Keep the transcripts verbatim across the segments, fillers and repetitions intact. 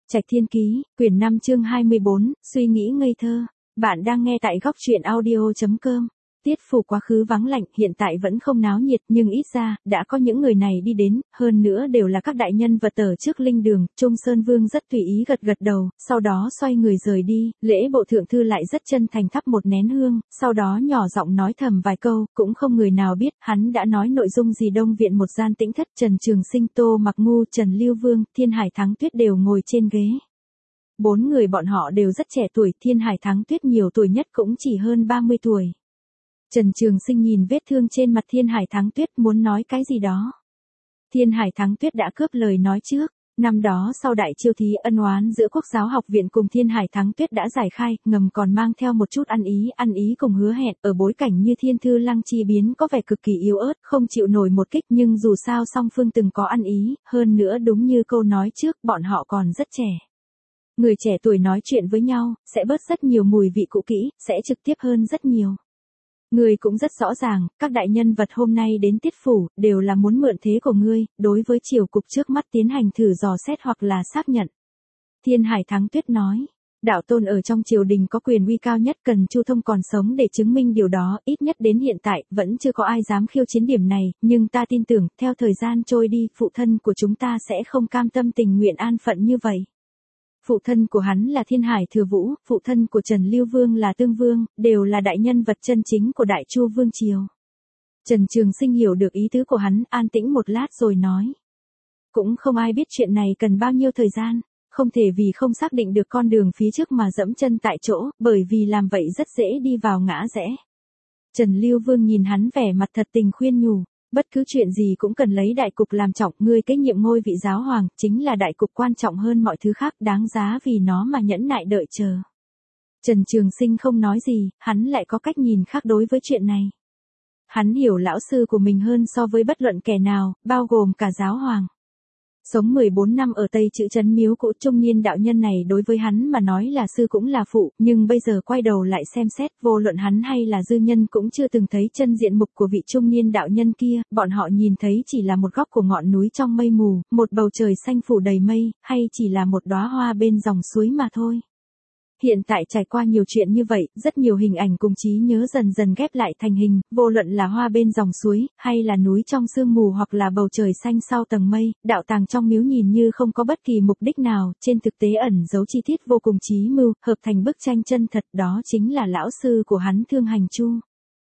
Trạch Thiên Ký, quyển năm chương hai mươi bốn, suy nghĩ ngây thơ. Bạn đang nghe tại góc truyện audio chấm com. Tiết Phủ quá khứ vắng lạnh, hiện tại vẫn không náo nhiệt, nhưng ít ra, đã có những người này đi đến, hơn nữa đều là các đại nhân vật ở trước linh đường. Trung Sơn Vương rất tùy ý gật gật đầu, sau đó xoay người rời đi, lễ bộ thượng thư lại rất chân thành thắp một nén hương, sau đó nhỏ giọng nói thầm vài câu, cũng không người nào biết, hắn đã nói nội dung gì. Đông viện một gian tĩnh thất, Trần Trường Sinh, Tô Mặc Ngu, Trần Lưu Vương, Thiên Hải Thắng Tuyết đều ngồi trên ghế. Bốn người bọn họ đều rất trẻ tuổi, Thiên Hải Thắng Tuyết nhiều tuổi nhất cũng chỉ hơn ba mươi tuổi. Trần Trường Sinh nhìn vết thương trên mặt Thiên Hải Thắng Tuyết muốn nói cái gì đó. Thiên Hải Thắng Tuyết đã cướp lời nói trước. Năm đó sau đại chiêu thí, ân oán giữa Quốc giáo học viện cùng Thiên Hải Thắng Tuyết đã giải khai, ngầm còn mang theo một chút ăn ý, ăn ý cùng hứa hẹn, ở bối cảnh như Thiên Thư Lăng chi biến có vẻ cực kỳ yếu ớt, không chịu nổi một kích, nhưng dù sao song phương từng có ăn ý, hơn nữa đúng như câu nói trước, bọn họ còn rất trẻ. Người trẻ tuổi nói chuyện với nhau, sẽ bớt rất nhiều mùi vị cũ kỹ, sẽ trực tiếp hơn rất nhiều. Ngươi cũng rất rõ ràng, các đại nhân vật hôm nay đến Tiết Phủ, đều là muốn mượn thế của ngươi, đối với triều cục trước mắt tiến hành thử dò xét hoặc là xác nhận. Thiên Hải Thắng Tuyết nói, đạo tôn ở trong triều đình có quyền uy cao nhất, cần Chu Thông còn sống để chứng minh điều đó, ít nhất đến hiện tại, vẫn chưa có ai dám khiêu chiến điểm này, nhưng ta tin tưởng, theo thời gian trôi đi, phụ thân của chúng ta sẽ không cam tâm tình nguyện an phận như vậy. Phụ thân của hắn là Thiên Hải Thừa Vũ, phụ thân của Trần Lưu Vương là Tương Vương, đều là đại nhân vật chân chính của Đại Chu Vương Triều. Trần Trường Sinh hiểu được ý tứ của hắn, an tĩnh một lát rồi nói. Cũng không ai biết chuyện này cần bao nhiêu thời gian, không thể vì không xác định được con đường phía trước mà dẫm chân tại chỗ, bởi vì làm vậy rất dễ đi vào ngã rẽ. Trần Lưu Vương nhìn hắn vẻ mặt thật tình khuyên nhủ. Bất cứ chuyện gì cũng cần lấy đại cục làm trọng, ngươi cái nhiệm ngôi vị giáo hoàng, chính là đại cục quan trọng hơn mọi thứ khác, đáng giá vì nó mà nhẫn nại đợi chờ. Trần Trường Sinh không nói gì, hắn lại có cách nhìn khác đối với chuyện này. Hắn hiểu lão sư của mình hơn so với bất luận kẻ nào, bao gồm cả giáo hoàng. Sống mười bốn năm ở Tây Chữ Trấn Miếu Cũ, trung niên đạo nhân này đối với hắn mà nói là sư cũng là phụ, nhưng bây giờ quay đầu lại xem xét, vô luận hắn hay là dư nhân cũng chưa từng thấy chân diện mục của vị trung niên đạo nhân kia, bọn họ nhìn thấy chỉ là một góc của ngọn núi trong mây mù, một bầu trời xanh phủ đầy mây, hay chỉ là một đóa hoa bên dòng suối mà thôi. Hiện tại trải qua nhiều chuyện như vậy, rất nhiều hình ảnh cùng trí nhớ dần dần ghép lại thành hình, vô luận là hoa bên dòng suối, hay là núi trong sương mù hoặc là bầu trời xanh sau tầng mây, đạo tàng trong miếu nhìn như không có bất kỳ mục đích nào, trên thực tế ẩn giấu chi tiết vô cùng trí mưu, hợp thành bức tranh chân thật, đó chính là lão sư của hắn Thương Hành Chu.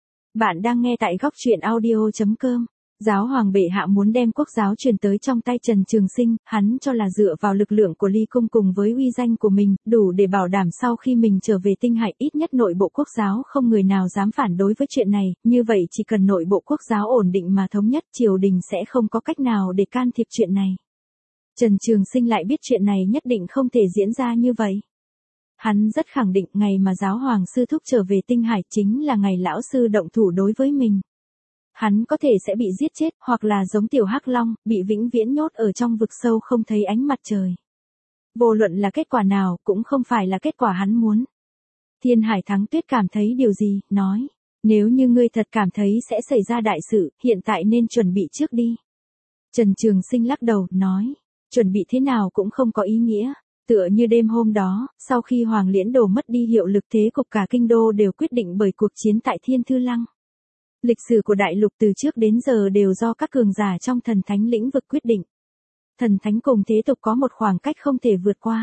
Bạn đang nghe tại góc truyện audio chấm com. Giáo hoàng bệ hạ muốn đem quốc giáo truyền tới trong tay Trần Trường Sinh, hắn cho là dựa vào lực lượng của Ly Cung cùng với uy danh của mình, đủ để bảo đảm sau khi mình trở về Tinh Hải, ít nhất nội bộ quốc giáo không người nào dám phản đối với chuyện này, như vậy chỉ cần nội bộ quốc giáo ổn định mà thống nhất, triều đình sẽ không có cách nào để can thiệp chuyện này. Trần Trường Sinh lại biết chuyện này nhất định không thể diễn ra như vậy. Hắn rất khẳng định ngày mà giáo hoàng sư thúc trở về Tinh Hải chính là ngày lão sư động thủ đối với mình. Hắn có thể sẽ bị giết chết, hoặc là giống tiểu hắc long, bị vĩnh viễn nhốt ở trong vực sâu không thấy ánh mặt trời. Vô luận là kết quả nào, cũng không phải là kết quả hắn muốn. Thiên Hải Thắng Tuyết cảm thấy điều gì, nói. Nếu như ngươi thật cảm thấy sẽ xảy ra đại sự, hiện tại nên chuẩn bị trước đi. Trần Trường Sinh lắc đầu, nói. Chuẩn bị thế nào cũng không có ý nghĩa. Tựa như đêm hôm đó, sau khi Hoàng Liễn Đồ mất đi hiệu lực, thế cục cả kinh đô đều quyết định bởi cuộc chiến tại Thiên Thư Lăng. Lịch sử của đại lục từ trước đến giờ đều do các cường giả trong thần thánh lĩnh vực quyết định. Thần thánh cùng thế tục có một khoảng cách không thể vượt qua.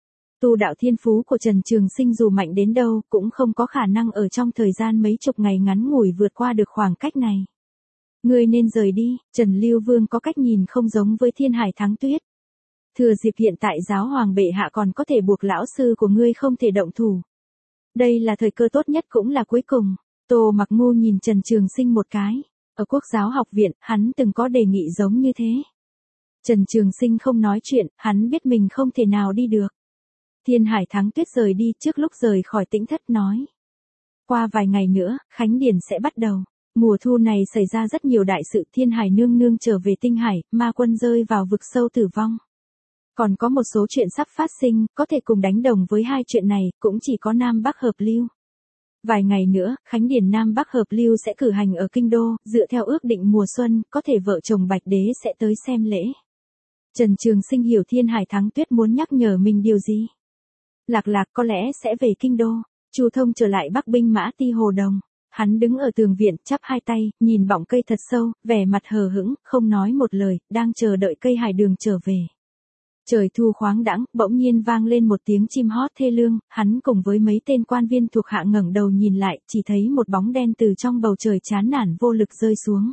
Tu đạo thiên phú của Trần Trường Sinh dù mạnh đến đâu cũng không có khả năng ở trong thời gian mấy chục ngày ngắn ngủi vượt qua được khoảng cách này. Ngươi nên rời đi, Trần Lưu Vương có cách nhìn không giống với Thiên Hải Thắng Tuyết. Thừa dịp hiện tại giáo hoàng bệ hạ còn có thể buộc lão sư của ngươi không thể động thủ. Đây là thời cơ tốt nhất cũng là cuối cùng. Tô Mặc Ngu nhìn Trần Trường Sinh một cái. Ở Quốc giáo học viện, hắn từng có đề nghị giống như thế. Trần Trường Sinh không nói chuyện, hắn biết mình không thể nào đi được. Thiên Hải Thắng Tuyết rời đi, trước lúc rời khỏi tĩnh thất nói. Qua vài ngày nữa, Khánh Điển sẽ bắt đầu. Mùa thu này xảy ra rất nhiều đại sự, Thiên Hải nương nương trở về Tinh Hải, ma quân rơi vào vực sâu tử vong. Còn có một số chuyện sắp phát sinh, có thể cùng đánh đồng với hai chuyện này, cũng chỉ có Nam Bắc hợp lưu. Vài ngày nữa, Khánh Điển Nam Bắc hợp lưu sẽ cử hành ở Kinh Đô, dựa theo ước định mùa xuân, có thể vợ chồng Bạch Đế sẽ tới xem lễ. Trần Trường Sinh hiểu Thiên Hải Thắng Tuyết muốn nhắc nhở mình điều gì. Lạc Lạc có lẽ sẽ về kinh đô. Chu Thông trở lại Bắc binh mã ti Hồ Đồng. Hắn đứng ở tường viện, chắp hai tay, nhìn bọng cây thật sâu, vẻ mặt hờ hững, không nói một lời, đang chờ đợi cây hải đường trở về. Trời thu khoáng đãng, bỗng nhiên vang lên một tiếng chim hót thê lương, hắn cùng với mấy tên quan viên thuộc hạ ngẩng đầu nhìn lại, chỉ thấy một bóng đen từ trong bầu trời chán nản vô lực rơi xuống.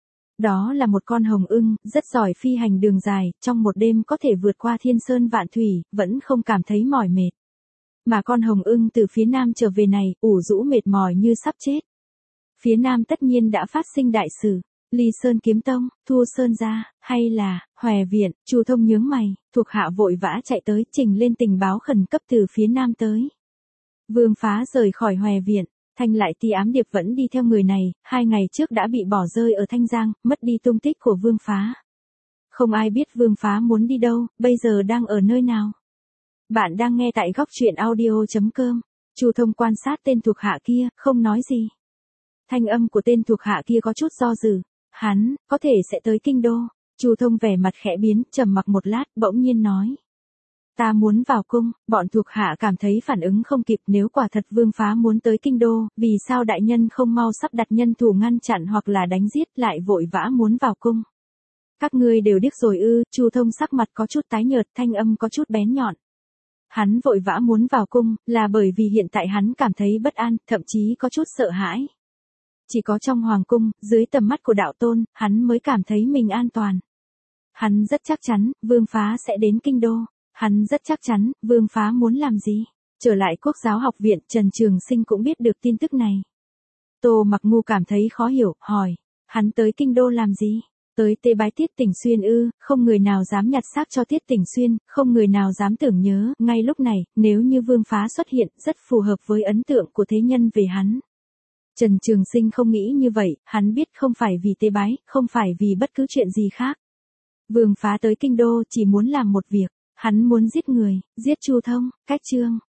Đó là một con hồng ưng, rất giỏi phi hành đường dài, trong một đêm có thể vượt qua thiên sơn vạn thủy, vẫn không cảm thấy mỏi mệt. Mà con hồng ưng từ phía nam trở về này, ủ rũ mệt mỏi như sắp chết. Phía nam tất nhiên đã phát sinh đại sự. Ly Sơn Kiếm Tông, Thu Sơn gia, hay là Hòe Viện. Chu Thông nhướng mày, thuộc hạ vội vã chạy tới, trình lên tình báo khẩn cấp từ phía nam tới. Vương Phá rời khỏi Hòe Viện, Thanh Lại Ti ám điệp vẫn đi theo người này, hai ngày trước đã bị bỏ rơi ở Thanh Giang, mất đi tung tích của Vương Phá. Không ai biết Vương Phá muốn đi đâu, bây giờ đang ở nơi nào. Bạn đang nghe tại góc truyện audio chấm com. Chu Thông quan sát tên thuộc hạ kia, không nói gì. Thanh âm của tên thuộc hạ kia có chút do dự. Hắn, có thể sẽ tới kinh đô. Chu Thông vẻ mặt khẽ biến, trầm mặc một lát, bỗng nhiên nói. Ta muốn vào cung. Bọn thuộc hạ cảm thấy phản ứng không kịp, nếu quả thật Vương Phá muốn tới kinh đô, vì sao đại nhân không mau sắp đặt nhân thủ ngăn chặn hoặc là đánh giết, lại vội vã muốn vào cung. Các ngươi đều điếc rồi ư? Chu Thông sắc mặt có chút tái nhợt, thanh âm có chút bén nhọn. Hắn vội vã muốn vào cung, là bởi vì hiện tại hắn cảm thấy bất an, thậm chí có chút sợ hãi. Chỉ có trong hoàng cung, dưới tầm mắt của đạo tôn, hắn mới cảm thấy mình an toàn. Hắn rất chắc chắn, Vương Phá sẽ đến kinh đô. Hắn rất chắc chắn, Vương Phá muốn làm gì. Trở lại Quốc giáo học viện, Trần Trường Sinh cũng biết được tin tức này. Tô Mặc Ngu cảm thấy khó hiểu, hỏi. Hắn tới kinh đô làm gì? Tới tế bái Tiết Tỉnh Xuyên ư? Không người nào dám nhặt xác cho Tiết Tỉnh Xuyên, không người nào dám tưởng nhớ. Ngay lúc này, nếu như Vương Phá xuất hiện, rất phù hợp với ấn tượng của thế nhân về hắn. Trần Trường Sinh không nghĩ như vậy, hắn biết không phải vì tế bái, không phải vì bất cứ chuyện gì khác. Vương Phá tới kinh đô chỉ muốn làm một việc, hắn muốn giết người, giết Chu Thông. Cách chương